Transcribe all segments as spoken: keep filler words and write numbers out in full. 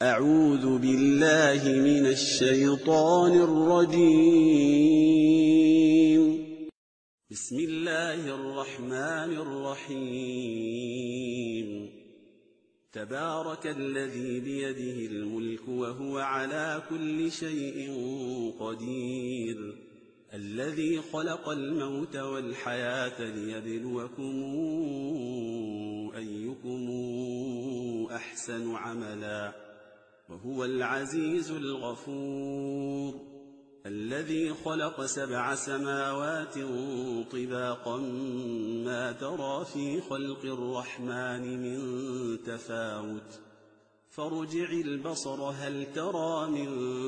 أعوذ بالله من الشيطان الرجيم. بسم الله الرحمن الرحيم. تبارك الذي بيده الملك وهو على كل شيء قدير، الذي خلق الموت والحياة ليبلوكم أيكم أحسن عملا، وهو العزيز الغفور، الذي خلق سبع سماوات طباقا ما ترى في خلق الرحمن من تفاوت، فارجع البصر هل ترى من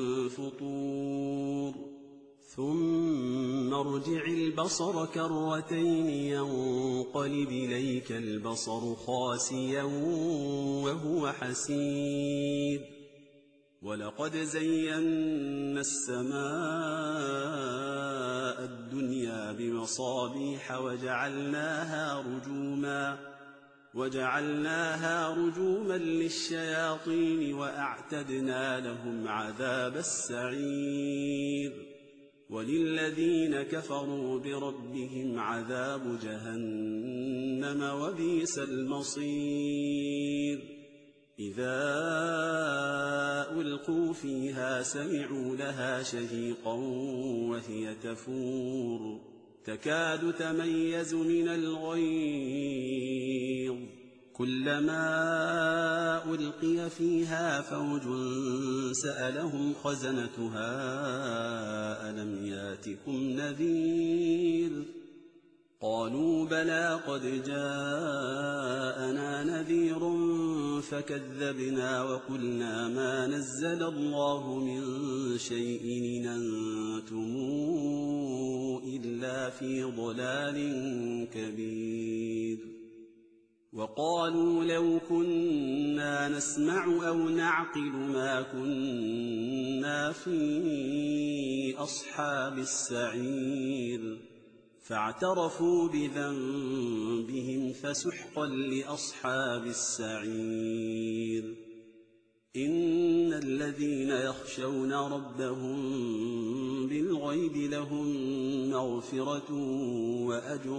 فطور، ثم ارجع البصر كرتين ينقلب إليك البصر خاسئا وهو حسير، ولقد زينا السماء الدنيا بمصابيح وجعلناها رجوما وجعلناها رجوما للشياطين وأعتدنا لهم عذاب السعير، وللذين كفروا بربهم عذاب جهنم وبئس المصير. إذا ألقوا فيها سمعوا لها شهيقا وهي تفور، تكاد تميز من الغيظ، كلما ألقي فيها فوج سألهم خزنتها ألم ياتكم نذير، قالوا بلى قد جاءنا نذير فكذبنا وقلنا ما نزل الله من شيء إن أنتم إلا في ضلال كبير، وقالوا لو كنا نسمع أو نعقل ما كنا في أصحاب السعير، فاعترفوا بذنبهم فسحقا لأصحاب السعير. إن الذين يخشون ربهم بالغيب لهم مغفرة وأجر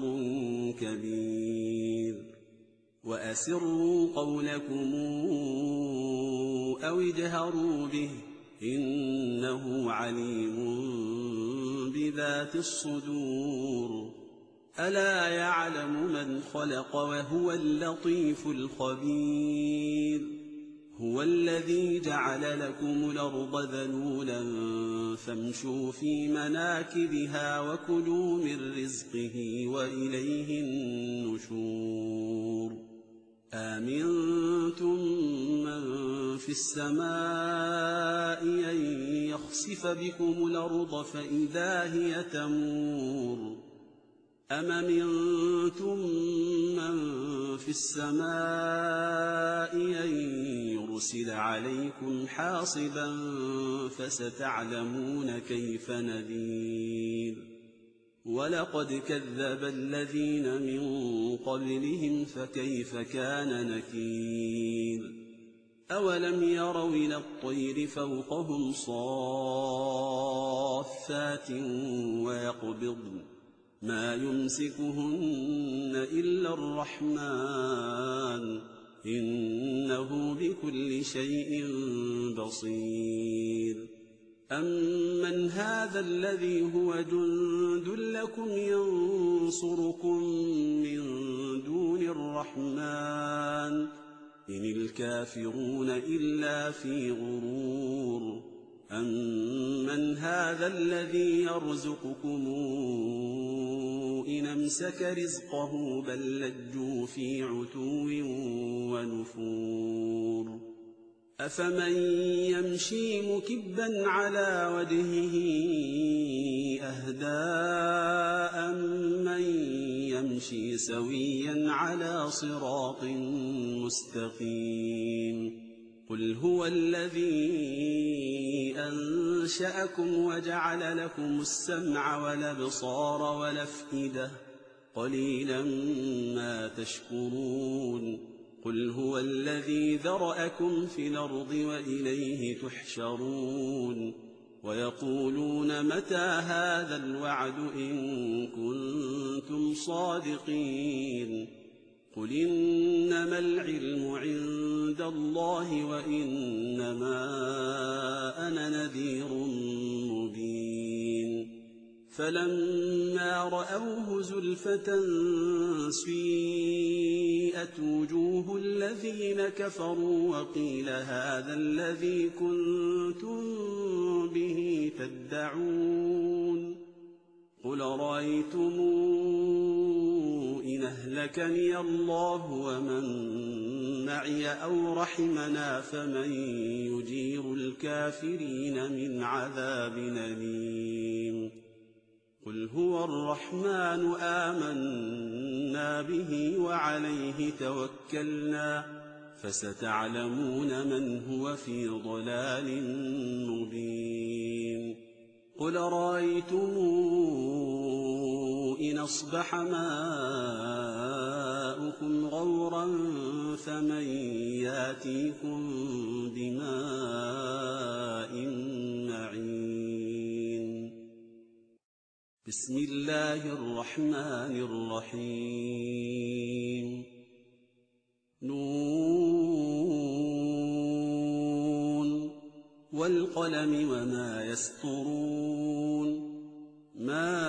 كبير، وأسروا قولكم أو اجهروا به إنه عليم بذات الصدور، ألا يعلم من خلق وهو اللطيف الخبير. هو الذي جعل لكم الأرض ذلولا فامشوا في مناكبها وكلوا من رزقه وإليه النشور. آمنتم من في السماء أن يخسف بكم الأرض فإذا هي تمور، أم أمنتم من في السماء أن يرسل عليكم حاصبا فستعلمون كيف نذير. ولقد كذب الذين من قبلهم فكيف كان نكير. أولم يروا إلى الطير فوقهم صافات ويقبضن ما يمسكهن إلا الرحمن إنه بكل شيء بصير. أمن هذا الذي هو جند لكم ينصركم من دون الرحمن إن الكافرون إلا في غرور. أمن هذا الذي يرزقكم إن أمسك رزقه بل لجوا في عتو ونفور. أفمن يمشي مكبا على وجهه أهدى أمن يمشي سويا على صراط مستقيم. قل هو الذي أنشأكم وجعل لكم السمع والأبصار والأفئدة قليلا ما تشكرون. قل هو الذي ذرأكم في الأرض وإليه تحشرون ويقولون متى هذا الوعد إن كنتم صادقين قل إنما العلم عند الله وإنما أنا نذير مبين فلما رأوه زلفة سيئت وجوه الذين كفروا وقيل هذا الذي كنتم به تدعون قل رأيتم إن أهلكني الله ومن معي أو رحمنا فمن يجير الكافرين من عذاب أليم قل هو الرحمن آمنا به وعليه توكلنا فستعلمون من هو في ضلال مبين قل رأيتم إن أصبح ماؤكم غورا فمن ياتيكم بماء معين بسم الله الرحمن الرحيم نون والقلم وما يسطرون ما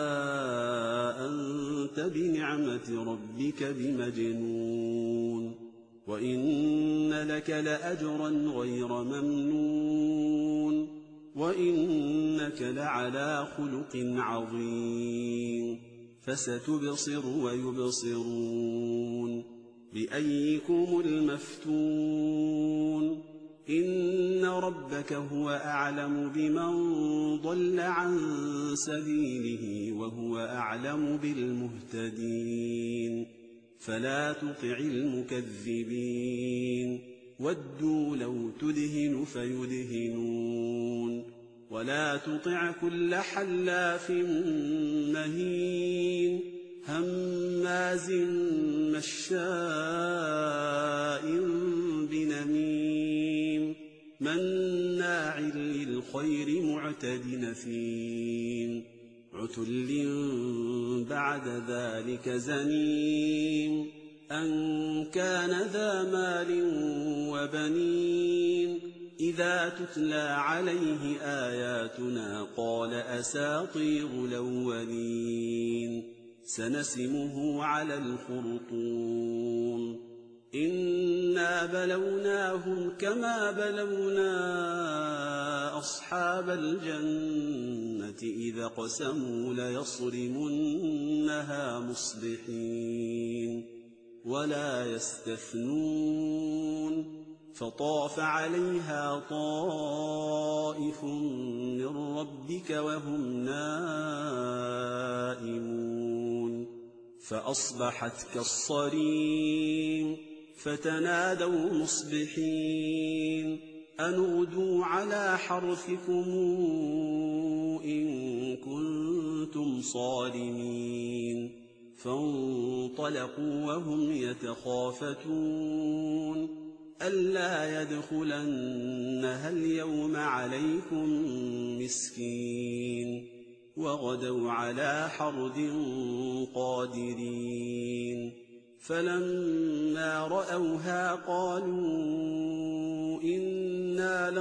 أنت بنعمة ربك بمجنون وإن لك لأجرا غير ممنون وإنك لعلى خلق عظيم فستبصر ويبصرون بأيكم المفتون إن ربك هو أعلم بمن ضل عن سبيله وهو أعلم بالمهتدين فلا تطع المكذبين ودوا لو تدهن فيدهنون ولا تطع كل حلاف مهين هماز مشاء بنميم مناع للخير معتد نثيم عتل بعد ذلك زنيم أن كان ذا مال وبنين إذا تتلى عليه آياتنا قال أساطير الأولين سنسمه على الخرطوم إنا بلوناهم كما بلونا أصحاب الجنة إذا قسموا ليصرمنها مصبحين ولا يستثنون فطاف عليها طائف من ربك وهم نائمون فأصبحت كالصريم فتنادوا مصبحين أن اغدوا على حرثكم إن كنتم صارمين فانطلقوا وهم يتخافتون ألا يدخلنها اليوم عليكم مسكين وغدوا على حرد قادرين فلما رأوها قالوا إنا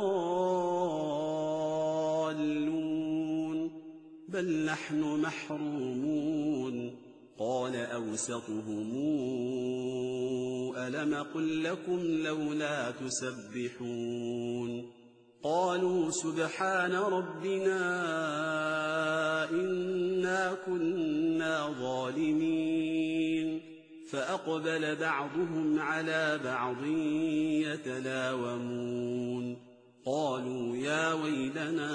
لضالون بل نحن محرومون قال أوسطهم ألم قل لكم لولا تسبحون قالوا سبحان ربنا إنا كنا ظالمين فأقبل بعضهم على بعض يتلاومون قالوا يا ويلنا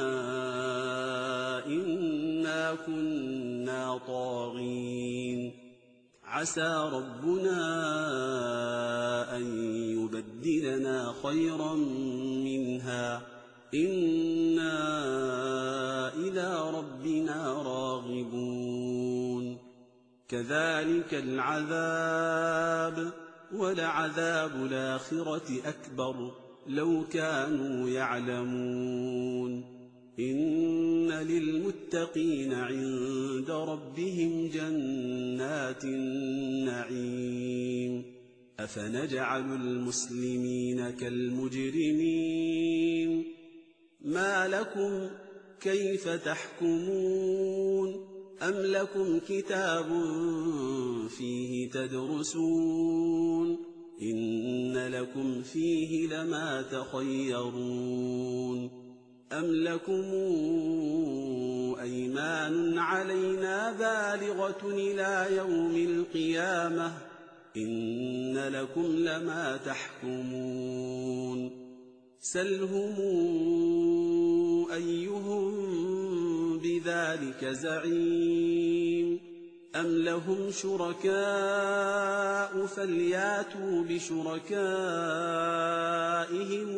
إنا كنا طاغين عسى ربنا أن يبدلنا خيرا منها إنا إلى ربنا راغبون كذلك العذاب ولعذاب الآخرة أكبر لو كانوا يعلمون إن للمتقين عند ربهم جنات النعيم أفنجعل المسلمين كالمجرمين ما لكم كيف تحكمون أم لكم كتاب فيه تدرسون إن لكم فيه لما تخيرون أم لكم أيمان علينا بالغة إلى يوم القيامة إن لكم لما تحكمون سلهم أيهم بذلك زعيم أم لهم شركاء فلياتوا بشركائهم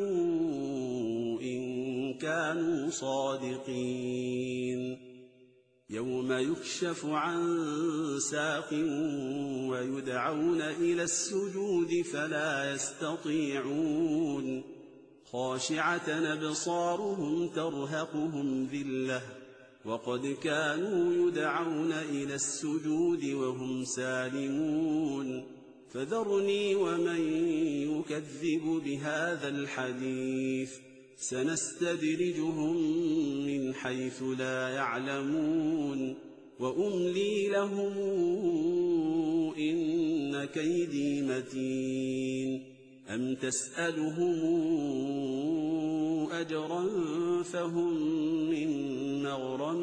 إن كانوا صادقين يوم يكشف عن ساق ويدعون إلى السجود فلا يستطيعون خاشعة أبصارهم ترهقهم ذلة وقد كانوا يدعون إلى السجود وهم سالمون فذرني ومن يكذب بهذا الحديث سنستدرجهم من حيث لا يعلمون وأملي لهم إن كيدي متين أم تسألهم أجرا فهم من مغرم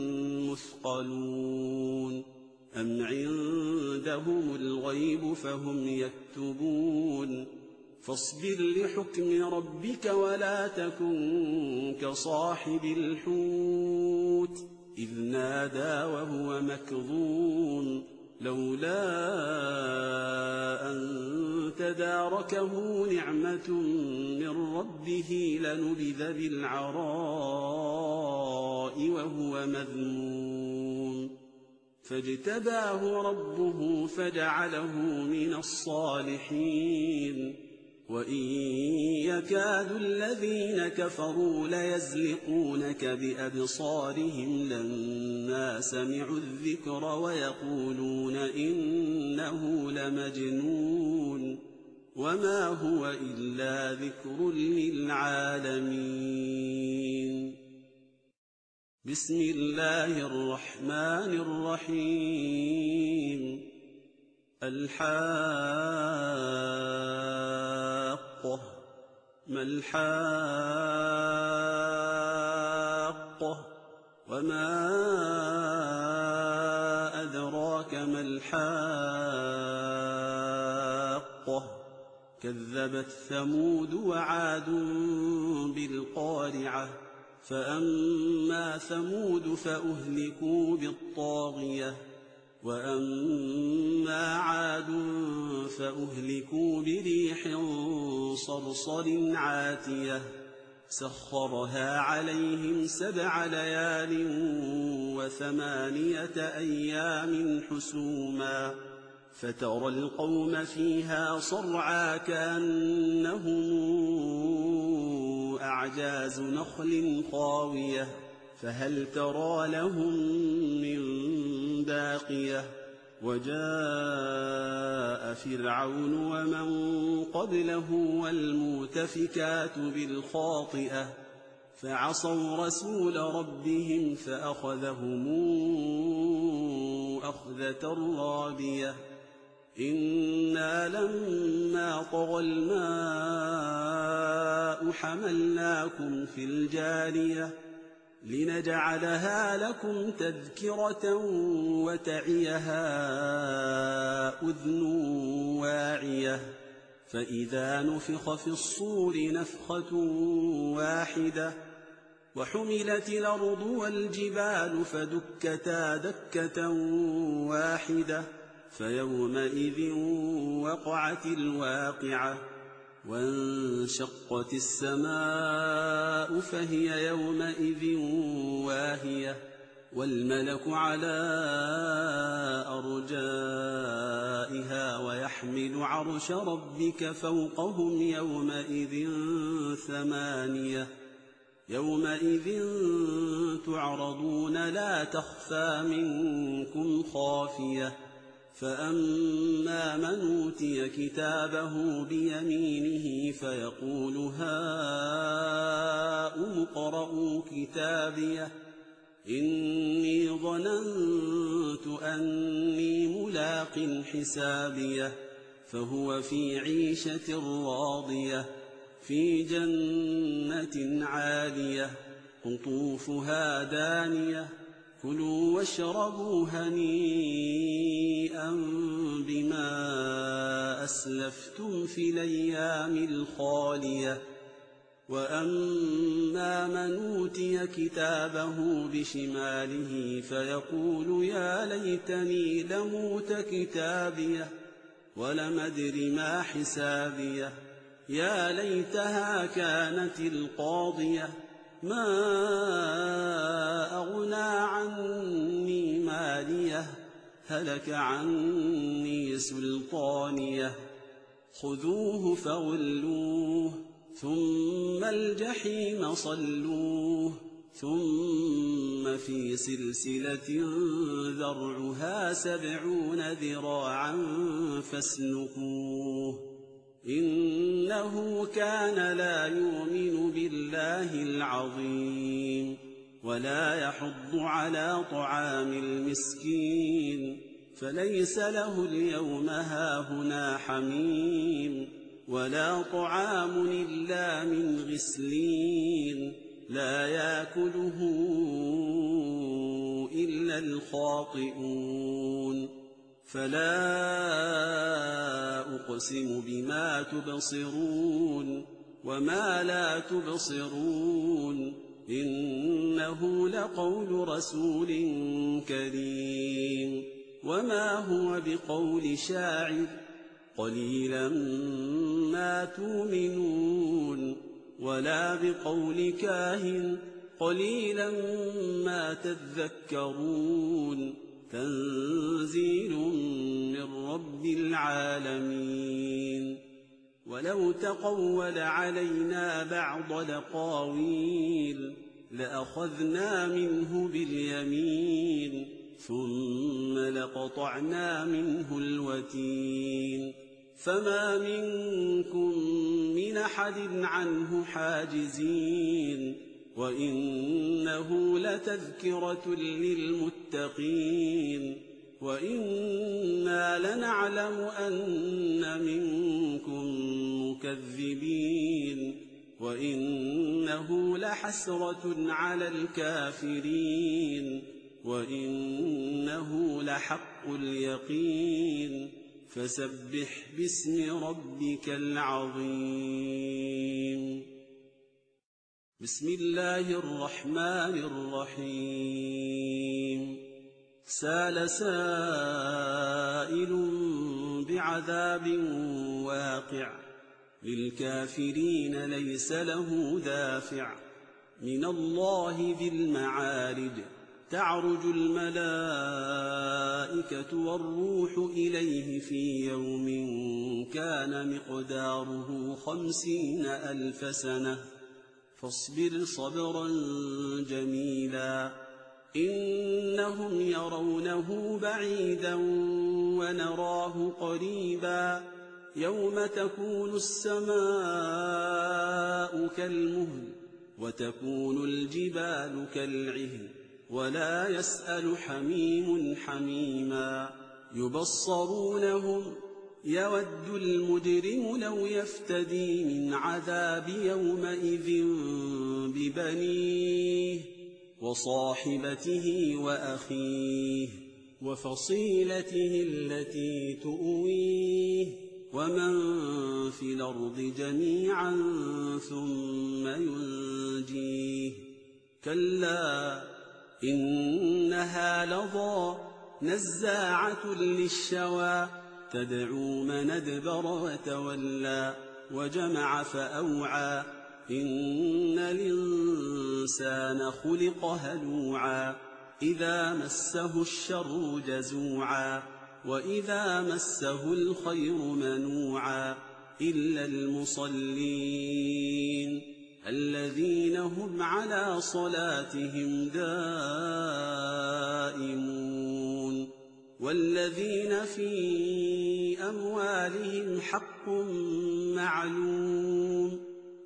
مثقلون أم عندهم الغيب فهم يكتبون فاصبر لحكم ربك ولا تكن كصاحب الحوت إذ نادى وهو مكظوم لولا أن تداركه نعمة من ربه لنبذ بالعراء وهو مذموم فاجتباه ربه فجعله من الصالحين وإن يكاد الذين كفروا ليزلقونك بأبصارهم لما سمعوا الذكر ويقولون إنه لمجنون وما هو إلا ذكر للعالمين بسم الله الرحمن الرحيم الحاقة ما الحاقة وما أدراك ما الحاقة كذبت ثمود وعاد بالقارعة فأما ثمود فأهلكوا بالطاغية وأما عاد فأهلكوا بريح صرصر عاتية سخرها عليهم سبع ليال وثمانية أيام حسوما فترى القوم فيها صرعى كأنهم أعجاز نخل خاوية فهل ترى لهم من باقية وجاء فرعون ومن قبله والمؤتفكات بالخاطئة فعصوا رسول ربهم فأخذهم أخذة رابية إنا لما طغى الماء حملناكم في الجارية لنجعلها لكم تذكرة وتعيها أذن واعية فإذا نفخ في الصور نفخة واحدة وحملت الأرض والجبال فدكتا دكة واحدة فيومئذ وقعت الواقعة وانشقت السماء فهي يومئذ واهية والملك على أرجائها ويحمل عرش ربك فوقهم يومئذ ثمانية يومئذ تعرضون لا تخفى منكم خافية فأما من أوتي كتابه بيمينه فيقول هاؤم اقرءوا كتابيه إني ظننت أني ملاق حسابيه فهو في عيشة راضية في جنة عالية قطوفها دانية كلوا واشربوا هنيئا بما أسلفتم في الأيام الخالية وأما من أوتي كتابه بشماله فيقول يا ليتني لموت كتابيه ولم أدر ما حسابيه يا ليتها كانت القاضية ما أغنى عني ماليه هلك عني سلطانيه خذوه فغلوه ثم الجحيم صلوه ثم في سلسلة ذرعها سبعون ذراعا فاسلكوه إنه كان لا يؤمن بالله العظيم ولا يحض على طعام المسكين فليس له اليوم هاهنا حميم ولا طعام إلا من غسلين لا يأكله إلا الخاطئون فلا أقسم بما تبصرون وما لا تبصرون إنه لقول رسول كريم وما هو بقول شاعر قليلا ما تؤمنون ولا بقول كاهن قليلا ما تذكرون تنزيل من رب العالمين ولو تقول علينا بعض الأقاويل لأخذنا منه باليمين ثم لقطعنا منه الوتين فما منكم من أحد عنه حاجزين وإنه لتذكرة للمتقين وإنا لنعلم أن منكم مكذبين وإنه لحسرة على الكافرين وإنه لحق اليقين فسبح باسم ربك العظيم بسم الله الرحمن الرحيم سال سائل بعذاب واقع للكافرين ليس له دافع من الله ذي المعارج تعرج الملائكة والروح إليه في يوم كان مقداره خمسين ألف سنة فاصبر صبرا جميلا إنهم يرونه بعيدا ونراه قريبا يوم تكون السماء كالمهل وتكون الجبال كالعهن ولا يسأل حميم حميما يبصرونهم يود المجرم لو يفتدي من عذاب يومئذ ببنيه وصاحبته وأخيه وفصيلته التي تؤويه ومن في الأرض جميعا ثم ينجيه كلا إنها لظى نزاعة للشوى تدعو من أدبر وتولى وجمع فأوعى إن الإنسان خلق هلوعا إذا مسه الشر جزوعا وإذا مسه الخير منوعا إلا المصلين الذين هم على صلاتهم دائمون والذين في أموالهم حق معلوم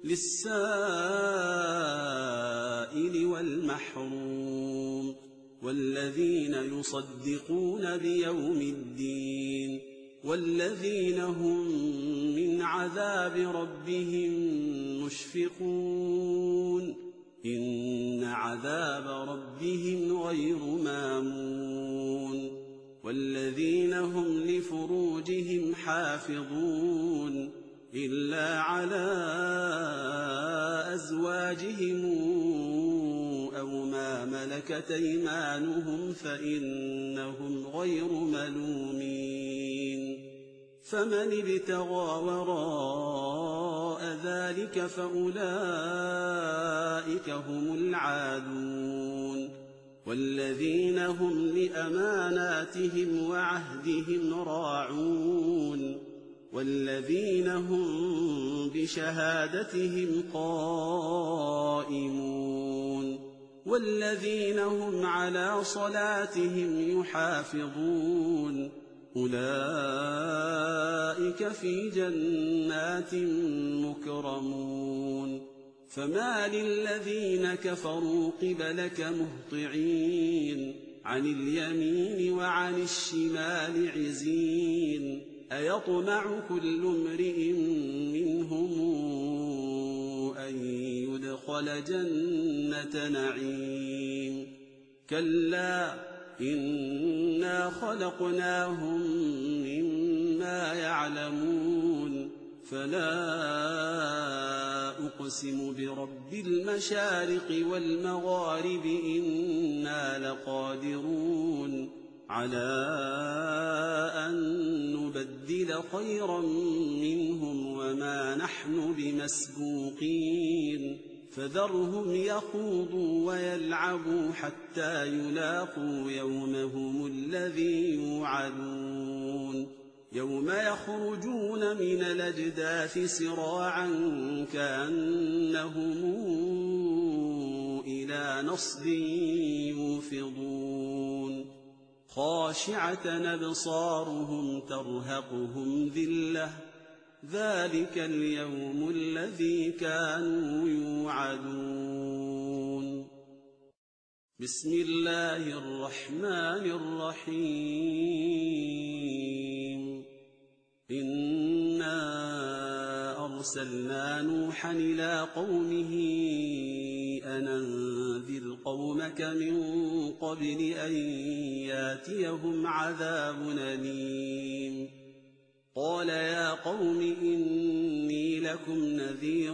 للسائل والمحروم والذين يصدقون بيوم الدين والذين هم من عذاب ربهم مشفقون إن عذاب ربهم غير مامون والذين هم لفروجهم حافظون إلا على أزواجهم أو ما ملكت أيمانهم فإنهم غير ملومين فمن ابتغى وراء ذلك فأولئك هم العادون والذين هم لأماناتهم وعهدهم راعون والذين هم بشهادتهم قائمون والذين هم على صلاتهم يحافظون أولئك في جنات مكرمون فما للذين كفروا قبلك مهطعين عن اليمين وعن الشمال عزين أيطمع كل امرئ منهم أن يدخل جنة نعيم كلا إنا خلقناهم مما يعلمون فلا أقسم برب المشارق والمغارب إنا لقادرون على أن نبدل خيرا منهم وما نحن بمسبوقين فذرهم يخوضوا ويلعبوا حتى يلاقوا يومهم الذي يوعدون يوم يخرجون من الأجداث سراعا كأنهم إلى نصب يوفضون خاشعة أبصارهم ترهقهم ذلة ذلك اليوم الذي كانوا يوعدون بسم الله الرحمن الرحيم إنا أرسلنا نوحا إلى قومه أن أنذر قومك من قبل أن ياتيهم عذاب أليم قال يا قوم إني لكم نذير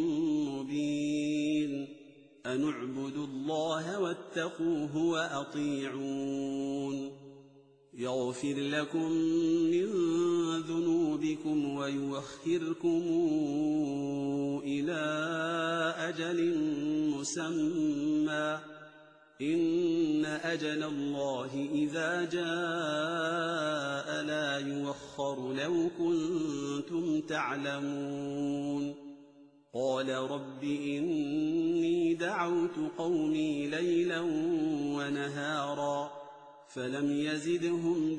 مبين أن اعبدوا الله واتقوه وأطيعون يغفر لكم من ذنوبكم ويؤخركم إلى أجل مسمى إن أجل الله إذا جاء لا يؤخر لو كنتم تعلمون قال رب إني دعوت قومي ليلا ونهارا فلم يزدهم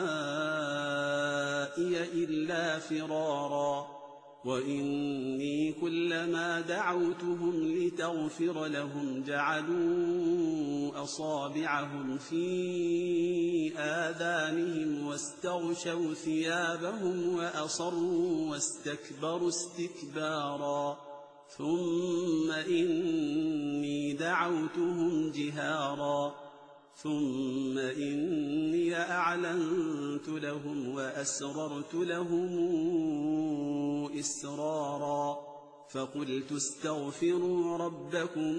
دعائي إلا فرارا وإني كلما دعوتهم لتغفر لهم جعلوا أصابعهم في آذانهم واستغشوا ثيابهم وأصروا واستكبروا استكبارا ثم إني دعوتهم جهارا ثم إني أعلنت لهم وأسررت لهم إسرارا فقلت استغفروا ربكم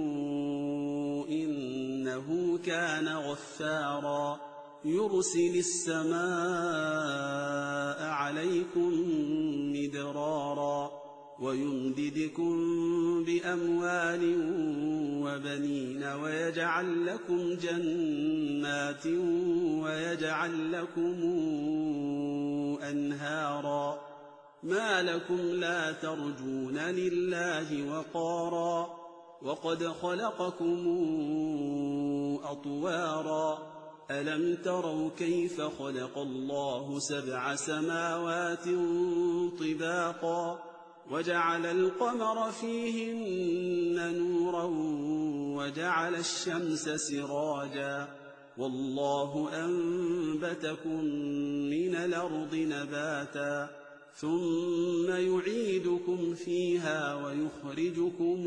إنه كان غفارا يرسل السماء عليكم مدرارا ويمددكم بأموال وبنين ويجعل لكم جنات ويجعل لكم أنهارا ما لكم لا ترجون لله وقارا وقد خلقكم أطوارا ألم تروا كيف خلق الله سبع سماوات طباقا وجعل القمر فيهن نورا وجعل الشمس سراجا والله أنبتكم من الأرض نباتا ثم يعيدكم فيها ويخرجكم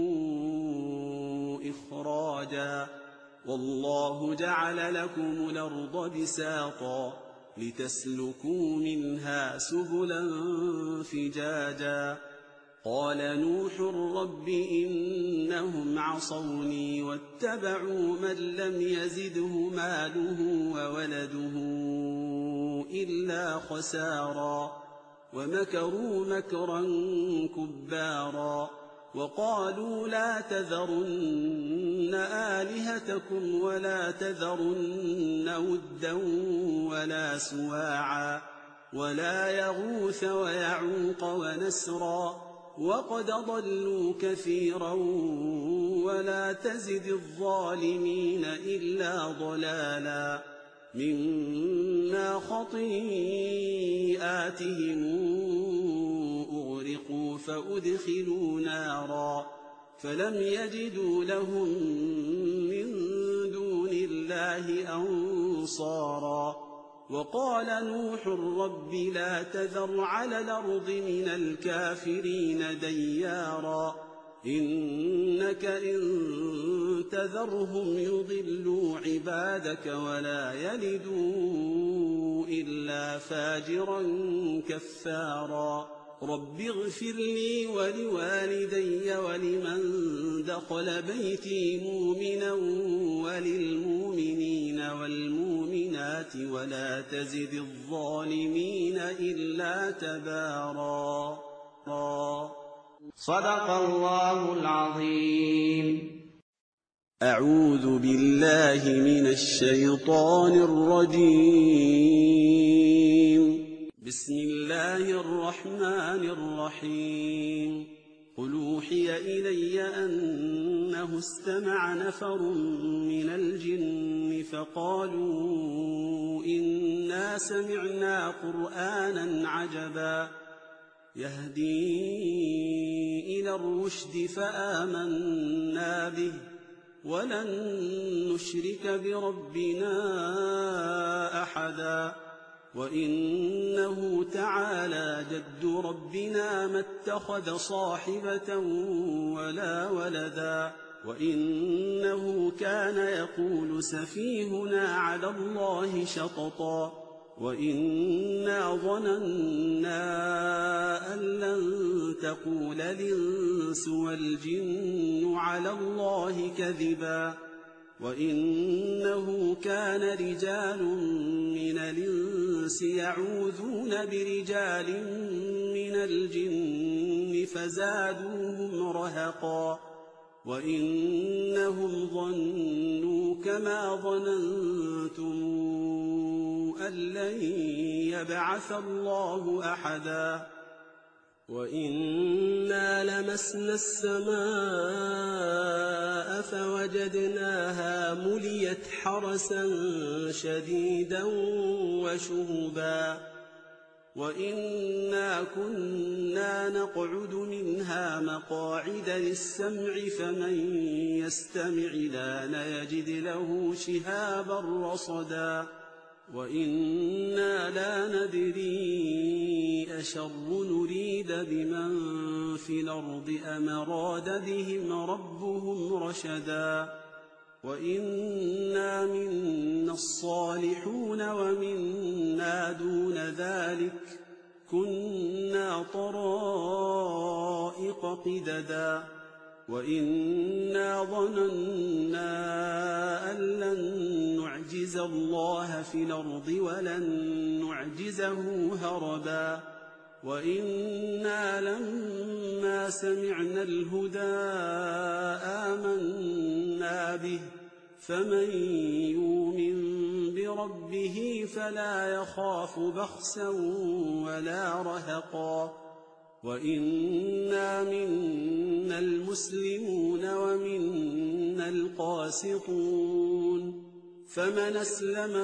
إخراجا والله جعل لكم الأرض بساطا لتسلكوا منها سبلا فجاجا قال نوح رب إنهم عصوني واتبعوا من لم يزده ماله وولده إلا خسارا ومكروا مكرا كبارا وقالوا لا تذرن آلهتكم ولا تذرن ودا ولا سواعا ولا يغوث ويعوق ونسرا وقد ضلوا كثيرا ولا تزد الظالمين إلا ضلالا مما خطيئاتهم أغرقوا فأدخلوا نارا فلم يجدوا لهم من دون الله أنصارا وقال نوح رب لا تذر على الأرض من الكافرين ديارا إنك إن تذرهم يضلوا عبادك ولا يلدوا إلا فاجرا كفارا رب اغفر لي ولوالدي ولمن دخل بيتي مؤمنا وللمؤمنين والمؤمنات ولا تزد الظالمين إلا تبارا صدق الله العظيم. أعوذ بالله من الشيطان الرجيم. بسم الله الرحمن الرحيم. قل أوحي إلي أنه استمع نفر من الجن فقالوا إنا سمعنا قرآنا عجبا يهدي إلى الرشد فآمنا به ولن نشرك بربنا أحدا وإنه تعالى جد ربنا ما اتخذ صاحبة ولا ولدا وإنه كان يقول سفيهنا على الله شططا وإنا ظننا أن لن تقول الإنس والجن على الله كذبا وإنه كان رجال من الإنس يعوذون برجال من الجن فزادوهم رهقا وإنهم ظنوا كما ظننتم أن لن يبعث الله أحدا وإنا لمسنا السماء فوجدناها مليت حرسا شديدا وشهبا وإنا كنا نقعد منها مقاعد للسمع فمن يستمع لان يجد له شهابا رصدا وإنا لا ندري أشر نريد بمن في الأرض أم أراد بهم ربهم رشدا وإنا منا الصالحون ومنا دون ذلك كنا طرائق قددا وإنا ظننا أن لن نعجز الله في الأرض ولن نعجزه هربا وإنا لما سمعنا الهدى آمنا به فمن يؤمن بربه فلا يخاف بخسا ولا رهقا وإنا منا المسلمون ومنا القاسطون فمن أسلم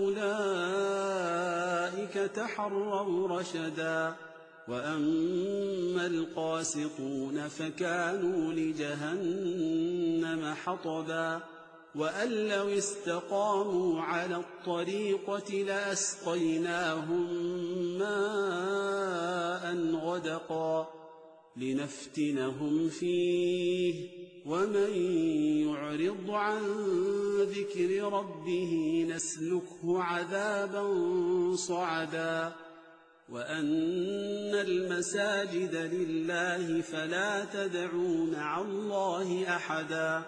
فأولئك تحروا رشدا وأما القاسطون فكانوا لجهنم حطبا وأن لو استقاموا على الطريقة لأسقيناهم ماء غدقا لنفتنهم فيه ومن يعرض عن ذكر ربه نسلكه عذابا صعدا وأن المساجد لله فلا تدعوا مع الله أحدا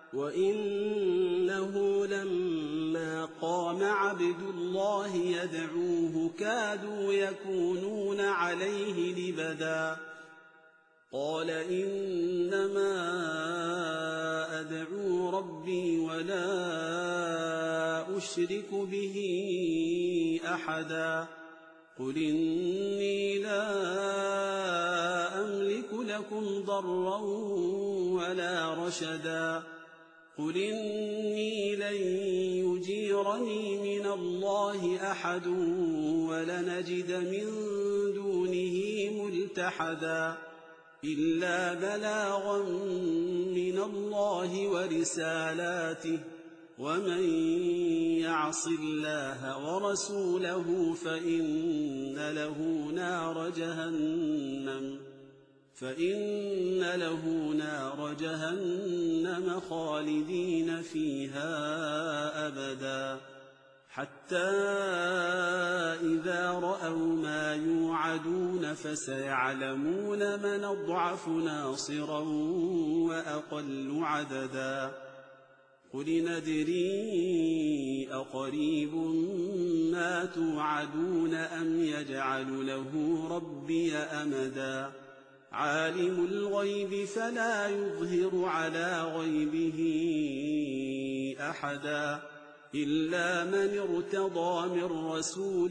وإنه لما قام عبد الله يدعوه كادوا يكونون عليه لبدا قال إنما أدعو ربي ولا أشرك به أحدا قل إني لا أملك لكم ضرا ولا رشدا قل إني لن يجيرني من الله أحد ولنجد من دونه ملتحدا إلا بلاغا من الله ورسالاته ومن يعص الله ورسوله فإن له نار جهنم فإن له نار جهنم خالدين فيها أبدا حتى إذا رأوا ما يوعدون فسيعلمون من أضعف ناصرا وأقل عددا قل ندري أقريب ما توعدون أم يجعل له ربي أمدا عالم الغيب فلا يظهر على غيبه أحدا إلا من ارتضى من رسول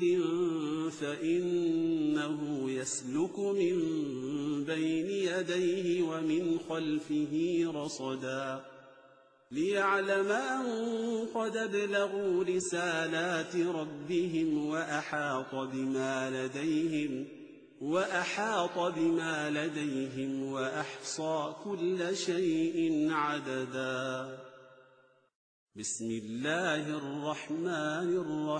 فإنه يسلك من بين يديه ومن خلفه رصدا ليعلم أن قد ابلغوا رسالات ربهم وأحاط بما لديهم وأحاط بما لديهم وأحصى كل شيء عددا بسم الله الرحمن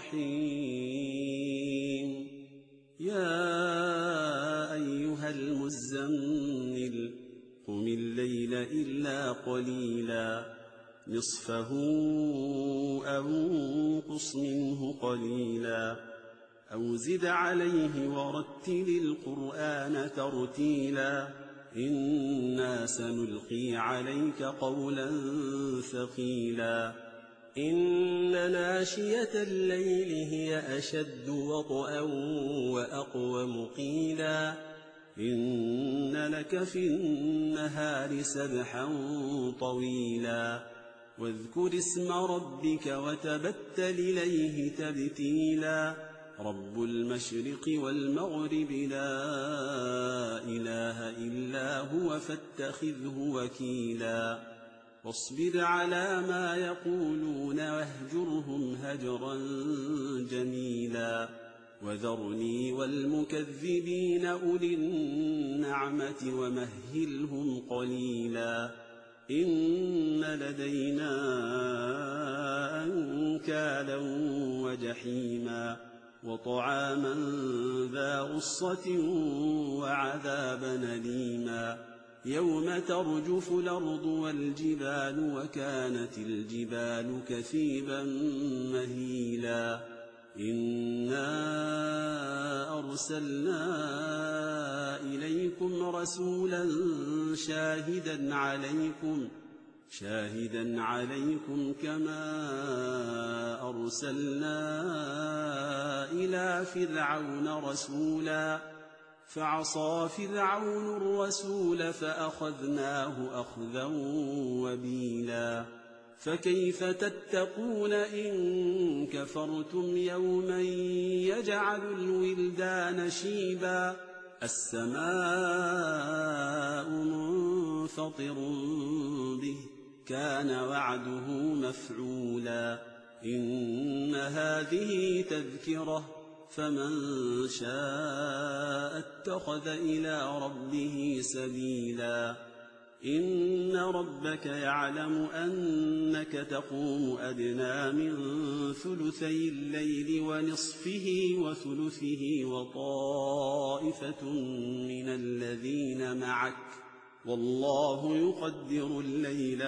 الرحيم يا أيها المزمل قم الليل إلا قليلا نصفه أو انقص منه قليلا أو زد عليه ورتل القرآن ترتيلا إنا سنلقي عليك قولا ثقيلا إن ناشية الليل هي أشد وطئا وأقوم قيلا إن لك في النهار سبحا طويلا واذكر اسم ربك وتبتل إليه تبتيلا رب المشرق والمغرب لا إله إلا هو فاتخذه وكيلا واصبر على ما يقولون واهجرهم هجرا جميلا وذرني والمكذبين أولي النعمة ومهلهم قليلا إن لدينا أنكالا وجحيما وطعاما ذا غصة وعذابا أليما يوم ترجف الأرض والجبال وكانت الجبال كثيبا مهيلا إنا أرسلنا إليكم رسولا شاهدا عليكم شاهدا عليكم كما أرسلنا إلى فرعون رسولا فعصى فرعون الرسول فأخذناه أخذا وبيلا فكيف تتقون إن كفرتم يوما يجعل الولدان شيبا السماء منفطر به كان وعده مفعولا إن هذه تذكرة فمن شاء اتخذ إلى ربه سبيلا إن ربك يعلم أنك تقوم أدنى من ثلثي الليل ونصفه وثلثه وطائفة من الذين معك والله يقدر الليل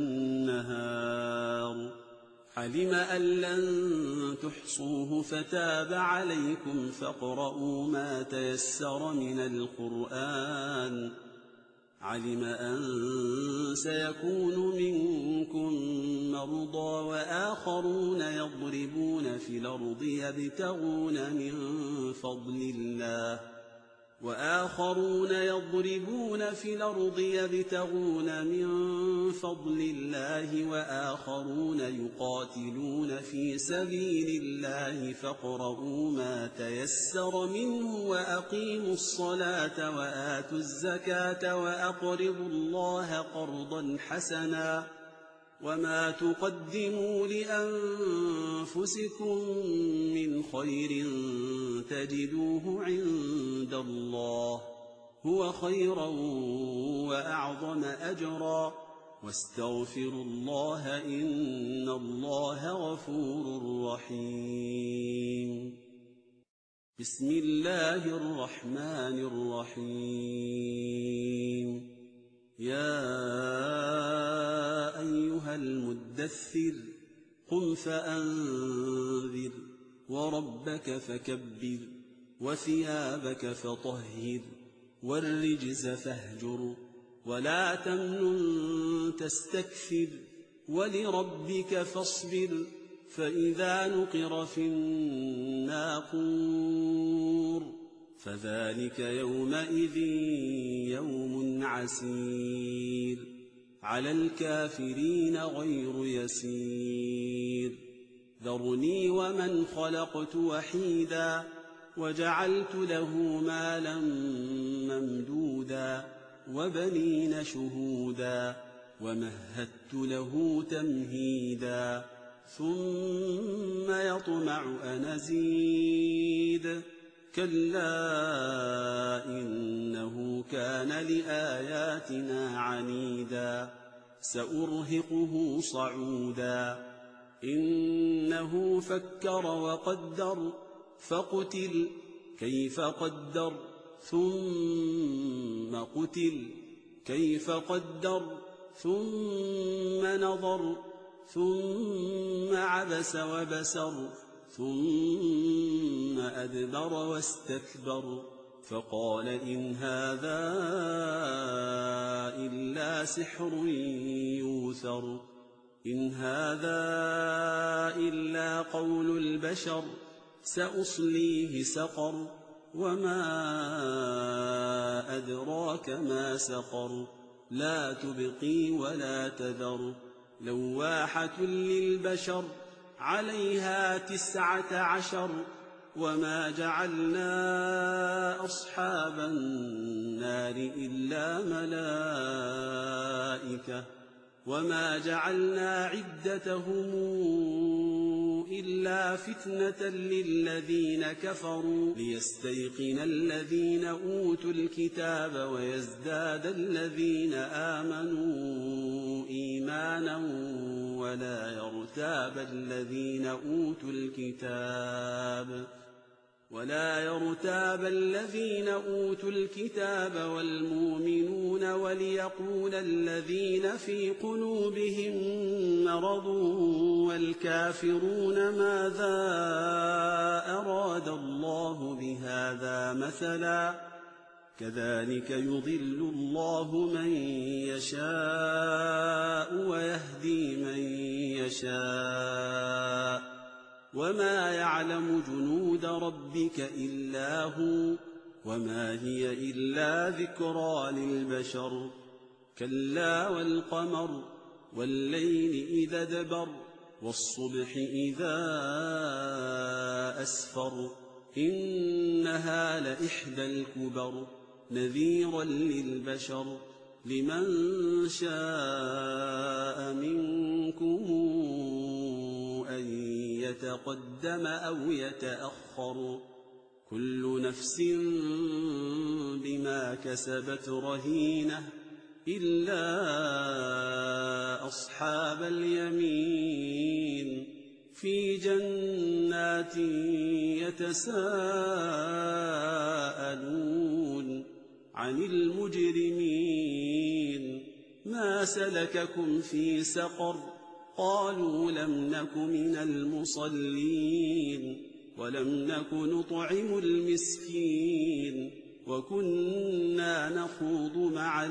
والنهار علم أن لن تحصوه فتاب عليكم فاقرؤوا ما تيسر من القرآن علم أن سيكون منكم مرضى وآخرون يضربون في الأرض يبتغون من فضل الله وآخرون يضربون في الأرض يبتغون من فضل الله وآخرون يقاتلون في سبيل الله فاقرؤوا ما تيسر منه وأقيموا الصلاة وآتوا الزكاة وأقرضوا الله قرضا حسنا وما تقدموا لأنفسكم من خير تجدوه عند الله هو خيرا وأعظم أجرا واستغفروا الله إن الله غفور رحيم بسم الله الرحمن الرحيم يا أيها المدثر قم فأنذر وربك فكبر وثيابك فطهر والرجز فاهجر ولا تمنن تستكثر ولربك فاصبر فإذا نقر في الناقور فذلك يومئذ يوم عسير على الكافرين غير يسير ذرني ومن خلقت وحيدا وجعلت له مالا ممدودا وبنين شهودا ومهدت له تمهيدا ثم يطمع أن أزيد كلا إنه كان لآياتنا عنيدا سأرهقه صعودا إنه فكر وقدر فقتل كيف قدر ثم قتل كيف قدر ثم نظر ثم عبس وبسر ثم أدبر واستكبر فقال إن هذا إلا سحر يوثر إن هذا إلا قول البشر سأصليه سقر وما أدراك ما سقر لا تبقي ولا تذر لواحة للبشر عليها تسعة عشر وما جعلنا أصحاب النار إلا ملائكة وما جعلنا عدتهم إلا فتنة للذين كفروا ليستيقن الذين أوتوا الكتاب ويزداد الذين آمنوا إيمانا ولا يرتاب الذين أوتوا الكتاب ولا يرتاب الذين أوتوا الكتاب والمؤمنون وليقول الذين في قلوبهم مرض والكافرون ماذا أراد الله بهذا مثلا كذلك يضل الله من يشاء ويهدي من يشاء وما يعلم جنود ربك إلا هو وما هي إلا ذكرى للبشر كلا والقمر والليل إذا دبر والصبح إذا أسفر إنها لإحدى الكبر نذيرا للبشر لمن شاء منكم أن يتقدم أو يتأخر كل نفس بما كسبت رهينة إلا أصحاب اليمين في جنات يتساءلون عن المجرمين ما سلككم في سقر قالوا لم نك من المصلين ولم نك نطعم المسكين وكنا نخوض مع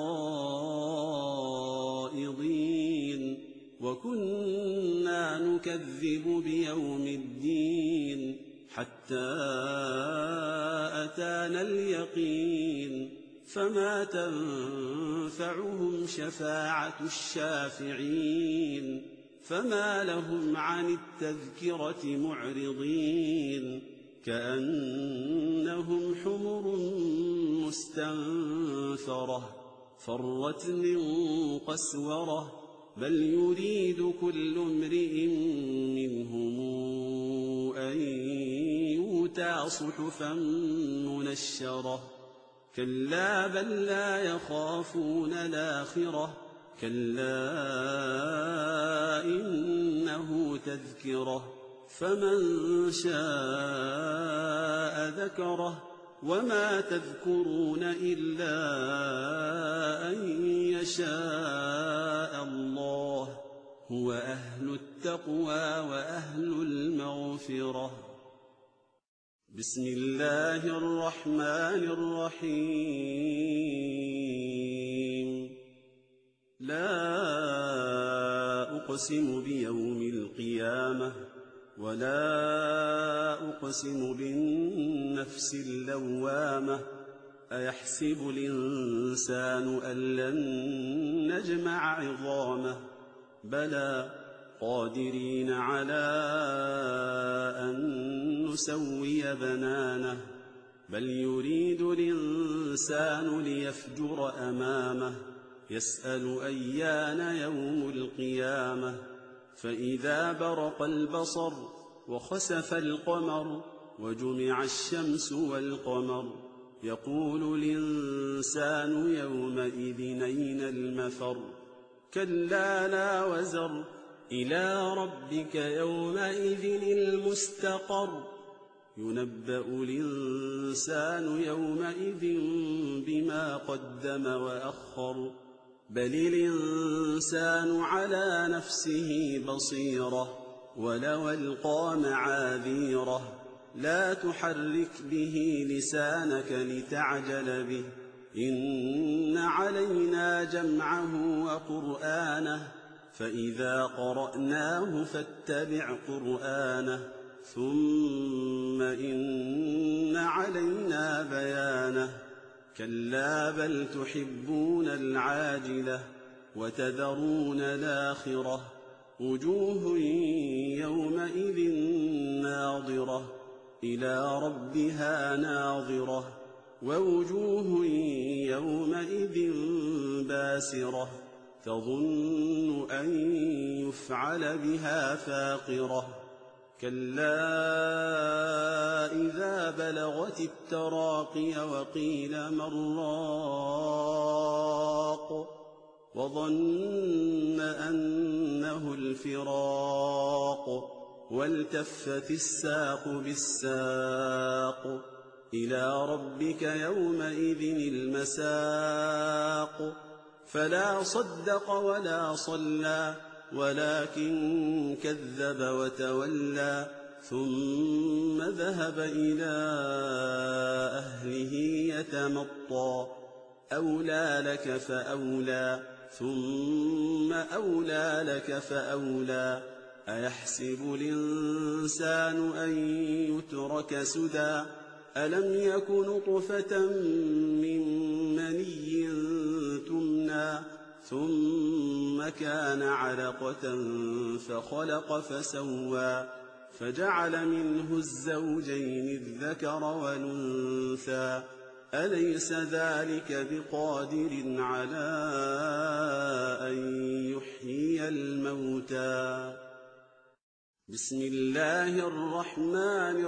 الخائضين وكنا نكذب بيوم الدين حتى أتانا اليقين فما تنفعهم شفاعة الشافعين فما لهم عن التذكرة معرضين كأنهم حمر مستنفرة فرت من قسورة بل يريد كل امرئ منهم أن يؤتى صحفا منشرة كلا بل لا يخافون الآخرة كلا إنه تذكرة فمن شاء ذكره وما تذكرون إلا أن يشاء الله هو أهل التقوى وأهل المغفرة بسم الله الرحمن الرحيم لا أقسم بيوم القيامة ولا أقسم بالنفس اللوامة أيحسب الإنسان أن لن نجمع عظامه بلى قادرين على أن نسوي بنانه بل يريد الإنسان ليفجر أمامه يسأل أيان يوم القيامة فإذا برق البصر وخسف القمر وجمع الشمس والقمر يقول الإنسان يومئذ أين المفر كلا لا وزر إلى ربك يومئذ المستقر ينبأ الإنسان يومئذ بما قدم وأخر بل الإنسان على نفسه بصيرة ولو ألقى معاذيره لا تحرك به لسانك لتعجل به إن علينا جمعه وقرآنه فإذا قرأناه فاتبع قرآنه ثم إن علينا بيانه كلا بل تحبون العاجلة وتذرون الآخرة وجوه يومئذ ناظرة إلى ربها ناظرة ووجوه يومئذ باسرة تظن أن يفعل بها فاقرة كلا إذا بلغت التراقي وقيل من راق وظن أنه الفراق والتفت الساق بالساق إلى ربك يومئذ المساق فلا صدق ولا صلى ولكن كذب وتولى ثم ذهب إلى أهله يتمطى أولى لك فأولى ثم أولى لك فأولى أيحسب الإنسان أن يترك سدى ألم يك نطفة من مني تمنى ثم كان علقة فخلق فسوى فجعل منه الزوجين الذكر والأنثى أليس ذلك بقادر على أن يحيي الموتى بسم الله الرحمن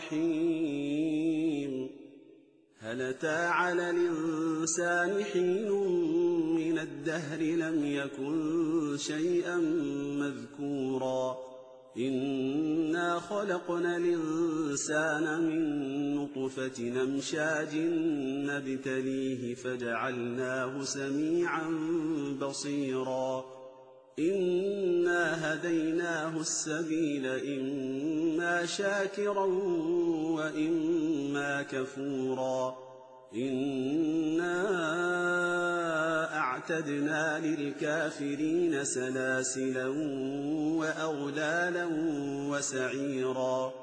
الرحيم هل أتى على الإنسان حين من الدهر لم يكن شيئا مذكورا إنا خلقنا الإنسان من نطفة أمشاج نبتليه فجعلناه سميعا بصيرا إنا هديناه السبيل إما شاكرا وإما كفورا إنا أعتدنا للكافرين سلاسلا وأغلالا وسعيرا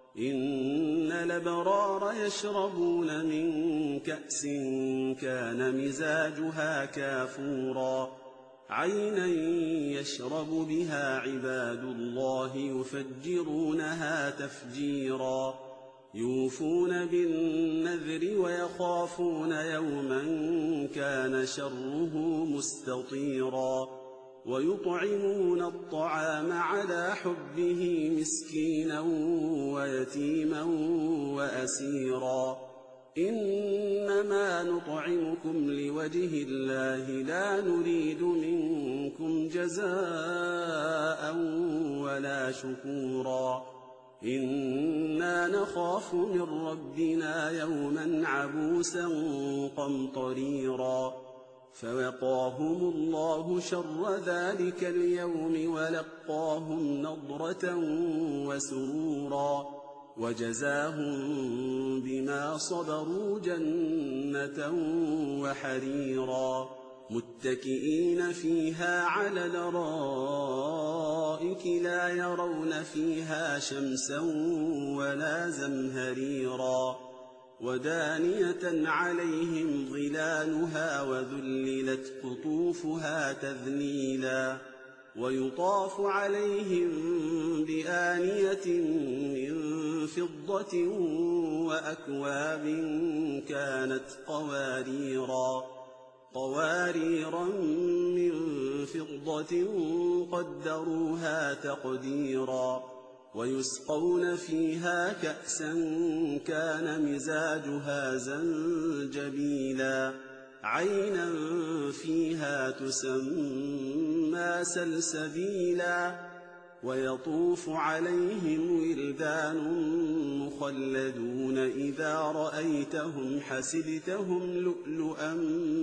إن الأبرار يشربون من كأس كان مزاجها كافورا عينا يشرب بها عباد الله يفجرونها تفجيرا يوفون بالنذر ويخافون يوما كان شره مستطيرا ويطعمون الطعام على حبه مسكينا ويتيما وأسيرا إنما نطعمكم لوجه الله لا نريد منكم جزاء ولا شكورا إنا نخاف من ربنا يوما عبوسا قمطريرا فوقاهم الله شر ذلك اليوم ولقاهم نضرة وسرورا وجزاهم بما صبروا جنة وحريرا متكئين فيها على الأرائك لا يرون فيها شمسا ولا زمهريرا ودانية عليهم ظلالها وذللت قطوفها تذليلا ويطاف عليهم بآنية من فضة وأكواب كانت قواريرا قواريرا من فضة قدروها تقديرا ويسقون فيها كأسا كان مزاجها زنجبيلا عينا فيها تسمى سلسبيلا ويطوف عليهم ولدان مخلدون إذا رأيتهم حسبتهم لؤلؤا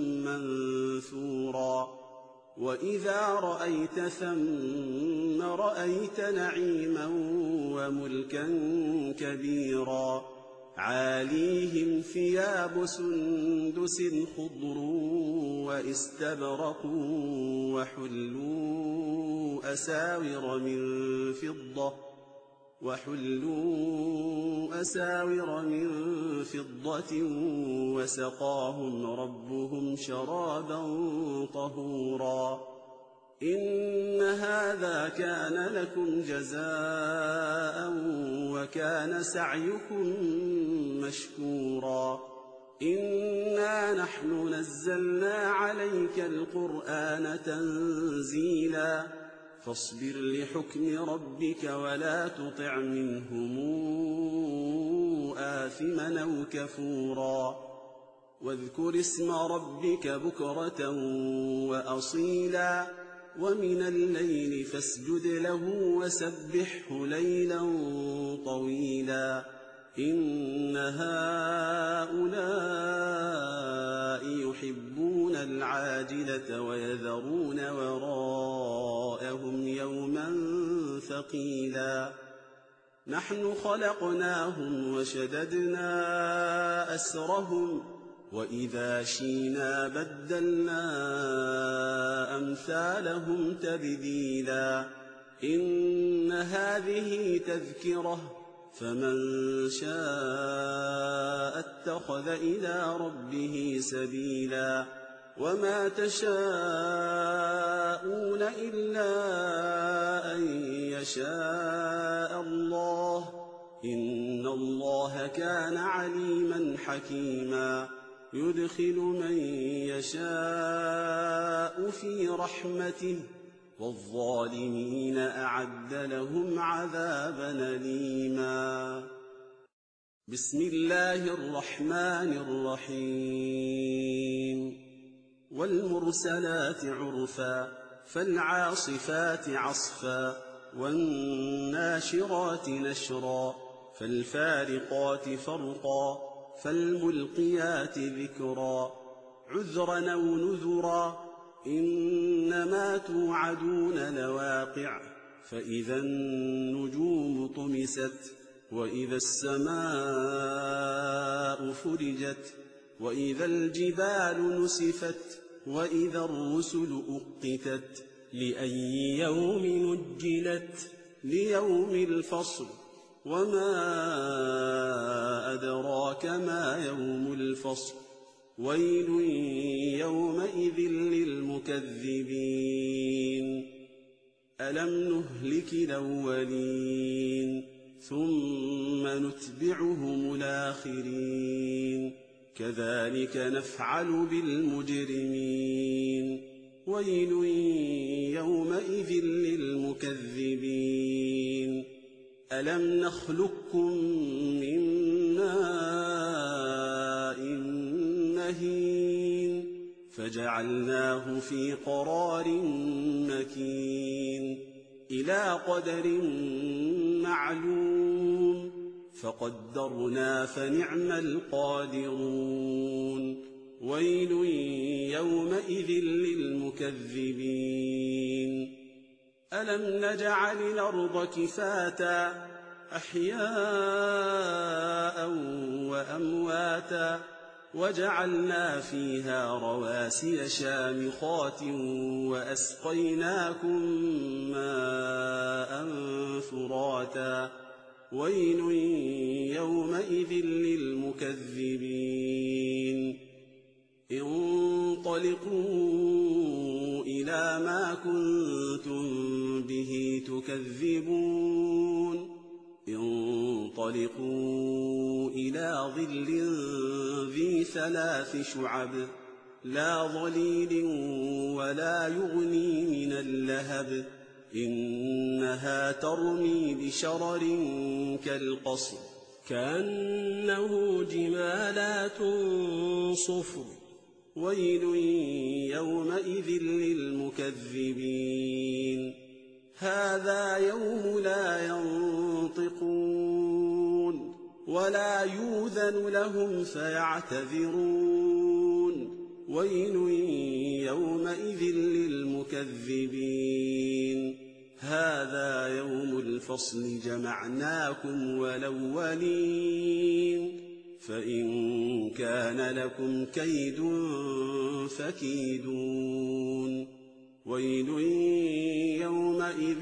منثورا وإذا رأيت ثم رأيت نعيما وملكا كبيرا عاليهم ثياب سندس خضر واستبرق وحلوا أساور من فضة وحلوا أساور من فضة وسقاهم ربهم شرابا طهورا إن هذا كان لكم جزاء وكان سعيكم مشكورا إنا نحن نزلنا عليك القرآن تنزيلا فاصبر لحكم ربك ولا تطع منهم آثما أو كفورا واذكر اسم ربك بكرة وأصيلا ومن الليل فاسجد له وسبحه ليلا طويلا إن هؤلاء يحبون العاجلة ويذرون وراءهم يوما ثقيلا نحن خلقناهم وشددنا أسرهم وإذا شينا بدلنا أمثالهم تبديلا إن هذه تذكرة فمن شاء اتخذ إلى ربه سبيلا وما تشاءون إلا أن يشاء الله إن الله كان عليما حكيما يدخل من يشاء في رحمته والظالمين أعد لهم عذابا أليما بسم الله الرحمن الرحيم والمرسلات عرفا فالعاصفات عصفا والناشرات نشرا فالفارقات فرقا فالملقيات ذكرا عذرا أو نذرا إنما توعدون لواقع فإذا النجوم طمست وإذا السماء فرجت وإذا الجبال نسفت وإذا الرسل أقتت لأي يوم نجلت ليوم الفصل وما أدراك ما يوم الفصل ويل يومئذ للمكذبين ألم نهلك الأولين ثم نتبعهم الآخرين كذلك نفعل بالمجرمين ويل يومئذ للمكذبين ألم نخلقكم من ماء مهين فجعلناه في قرار مكين إلى قدر معلوم فقدرنا فنعم القادرون ويل يومئذ للمكذبين ألم نجعل الأرض كفاتا أحياء وأمواتا وجعلنا فيها رواسي شامخات وأسقيناكم ماء فراتا ويل يومئذ للمكذبين انطلقوا إلى ما كنتم به تكذبون انطلقوا إلى ظل ذي ثلاث شعب لا ظليل ولا يغني من اللهب إنها ترمي بشرر كالقصر كأنه جمالات صفر ويل يومئذ للمكذبين هذا يوم لا ينطقون ولا يؤذن لهم فيعتذرون ويل يومئذ للمكذبين هذا يوم الفصل جمعناكم والأولين فإن كان لكم كيد فكيدون ويل يومئذ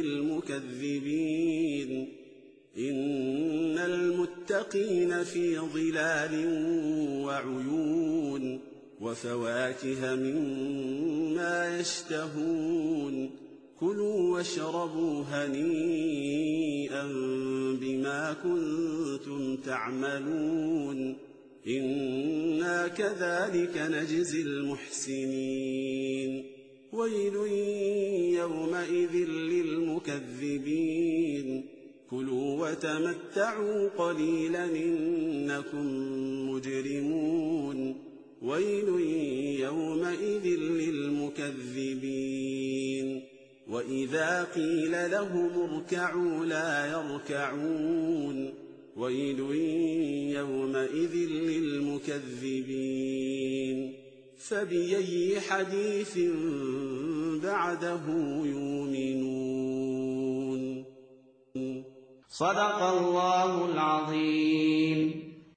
للمكذبين إن المتقين في ظلال وعيون وفواكه مما يشتهون كلوا واشربوا هنيئا بما كنتم تعملون إنا كذلك نجزي المحسنين ويل يومئذ للمكذبين كلوا وتمتعوا قليلا إنكم مجرمون ويل يومئذ للمكذبين وإذا قيل لهم اركعوا لا يركعون ويل يومئذ للمكذبين فبأي حديث بعده يؤمنون صدق الله العظيم.